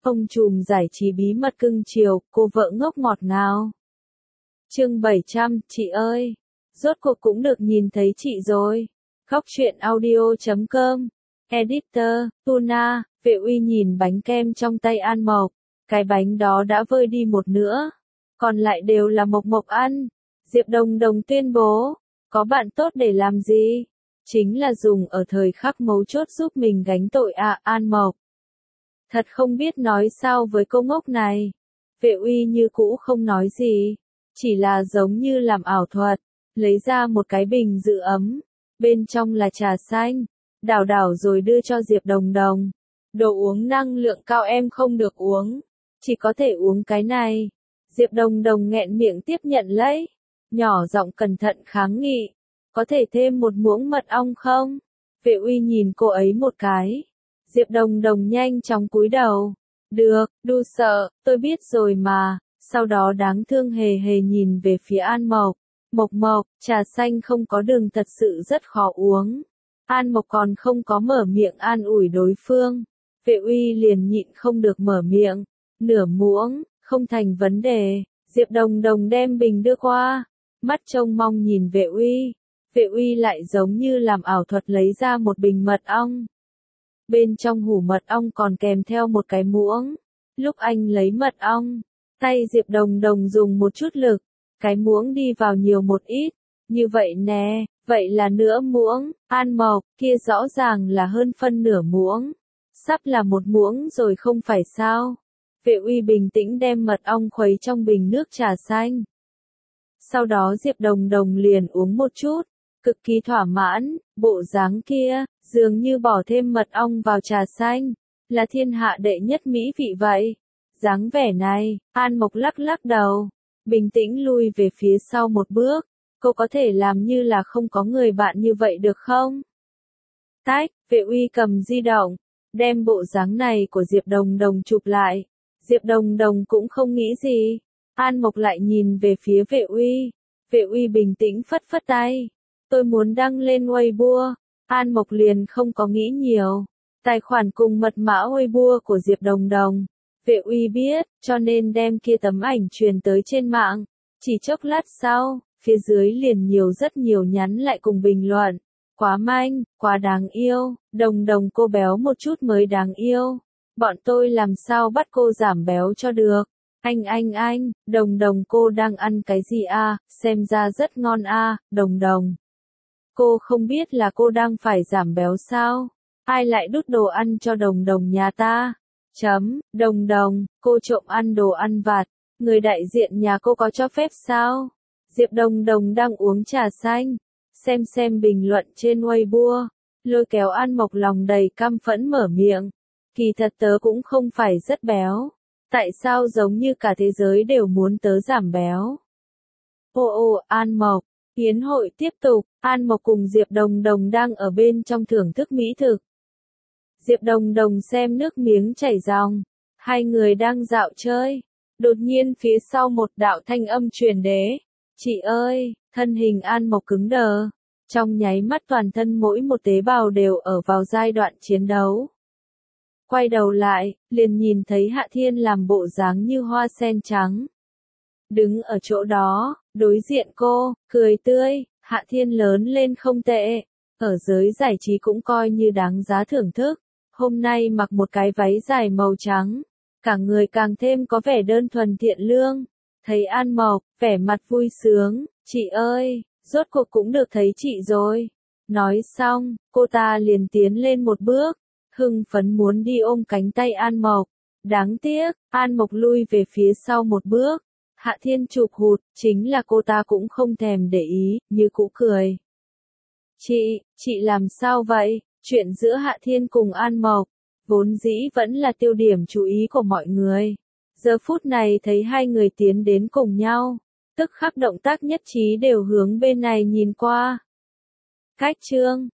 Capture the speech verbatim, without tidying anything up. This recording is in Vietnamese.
Ông trùm giải trí bí mật cưng chiều, cô vợ ngốc ngọt ngào. Chương bảy trăm, chị ơi, rốt cuộc cũng được nhìn thấy chị rồi. Góc truyện audio chấm com. Editor, Tuna, Vệ Uy nhìn bánh kem trong tay An Mộc. Cái bánh đó đã vơi đi một nửa. Còn lại đều là Mộc Mộc ăn. Diệp Đồng Đồng tuyên bố. Có bạn tốt để làm gì? Chính là dùng ở thời khắc mấu chốt giúp mình gánh tội à, An Mộc. Thật không biết nói sao với cô ngốc này. Vệ Uy như cũ không nói gì. Chỉ là giống như làm ảo thuật. Lấy ra một cái bình giữ ấm. Bên trong là trà xanh. Đảo đảo rồi đưa cho Diệp Đồng Đồng. Đồ uống năng lượng cao em không được uống. Chỉ có thể uống cái này. Diệp Đồng Đồng nghẹn miệng tiếp nhận lấy. Nhỏ giọng cẩn thận kháng nghị. Có thể thêm một muỗng mật ong không? Vệ Uy nhìn cô ấy một cái. Diệp Đồng Đồng nhanh chóng cúi đầu. Được, đu sợ, tôi biết rồi mà. Sau đó đáng thương hề hề nhìn về phía An Mộc. Mộc Mộc, trà xanh không có đường thật sự rất khó uống. An Mộc còn không có mở miệng an ủi đối phương. Vệ Uy liền nhịn không được mở miệng. Nửa muỗng, không thành vấn đề. Diệp Đồng Đồng đem bình đưa qua. Mắt trông mong nhìn Vệ Uy. Vệ Uy lại giống như làm ảo thuật lấy ra một bình mật ong. Bên trong hũ mật ong còn kèm theo một cái muỗng. Lúc anh lấy mật ong, tay Diệp Đồng Đồng dùng một chút lực. Cái muỗng đi vào nhiều một ít. Như vậy nè, vậy là nửa muỗng. An Mộc, kia rõ ràng là hơn phân nửa muỗng. Sắp là một muỗng rồi không phải sao? Vệ Uy bình tĩnh đem mật ong khuấy trong bình nước trà xanh. Sau đó Diệp Đồng Đồng liền uống một chút. Cực kỳ thỏa mãn, bộ dáng kia, dường như bỏ thêm mật ong vào trà xanh, là thiên hạ đệ nhất mỹ vị vậy. Dáng vẻ này, An Mộc lắc lắc đầu, bình tĩnh lui về phía sau một bước. Cô có thể làm như là không có người bạn như vậy được không? Tách, Vệ Uy cầm di động, đem bộ dáng này của Diệp Đồng Đồng chụp lại. Diệp Đồng Đồng cũng không nghĩ gì. An Mộc lại nhìn về phía Vệ Uy. Vệ Uy bình tĩnh phất phất tay. Tôi muốn đăng lên Weibo. An Mộc liền không có nghĩ nhiều. Tài khoản cùng mật mã Weibo của Diệp Đồng Đồng. Vệ Uy biết, cho nên đem kia tấm ảnh truyền tới trên mạng. Chỉ chốc lát sau, phía dưới liền nhiều rất nhiều nhắn lại cùng bình luận. Quá manh, quá đáng yêu, Đồng Đồng cô béo một chút mới đáng yêu. Bọn tôi làm sao bắt cô giảm béo cho được. Anh anh anh, Đồng Đồng cô đang ăn cái gì à, xem ra rất ngon à, Đồng Đồng. Cô không biết là cô đang phải giảm béo sao? Ai lại đút đồ ăn cho Đồng Đồng nhà ta? Chấm, Đồng Đồng, cô trộm ăn đồ ăn vặt. Người đại diện nhà cô có cho phép sao? Diệp Đồng Đồng đang uống trà xanh. Xem xem bình luận trên Weibo. Lôi kéo An Mộc lòng đầy căm phẫn mở miệng. Kỳ thật tớ cũng không phải rất béo. Tại sao giống như cả thế giới đều muốn tớ giảm béo? Ô ô, An Mộc. Yến hội tiếp tục, An Mộc cùng Diệp Đồng Đồng đang ở bên trong thưởng thức mỹ thực. Diệp Đồng Đồng xem nước miếng chảy ròng. Hai người đang dạo chơi. Đột nhiên phía sau một đạo thanh âm truyền đến. Chị ơi, thân hình An Mộc cứng đờ. Trong nháy mắt toàn thân mỗi một tế bào đều ở vào giai đoạn chiến đấu. Quay đầu lại, liền nhìn thấy Hạ Thiên làm bộ dáng như hoa sen trắng. Đứng ở chỗ đó, đối diện cô, cười tươi, Hạ Thiên lớn lên không tệ. Ở giới giải trí cũng coi như đáng giá thưởng thức. Hôm nay mặc một cái váy dài màu trắng. Cả người càng thêm có vẻ đơn thuần thiện lương. Thấy An Mộc, vẻ mặt vui sướng. Chị ơi, rốt cuộc cũng được thấy chị rồi. Nói xong, cô ta liền tiến lên một bước. Hưng phấn muốn đi ôm cánh tay An Mộc. Đáng tiếc, An Mộc lui về phía sau một bước. Hạ Thiên chụp hụt, chính là cô ta cũng không thèm để ý, như cũ cười. Chị, chị làm sao vậy? Chuyện giữa Hạ Thiên cùng An Mộc, vốn dĩ vẫn là tiêu điểm chú ý của mọi người. Giờ phút này thấy hai người tiến đến cùng nhau, tức khắc động tác nhất trí đều hướng bên này nhìn qua. Cách chương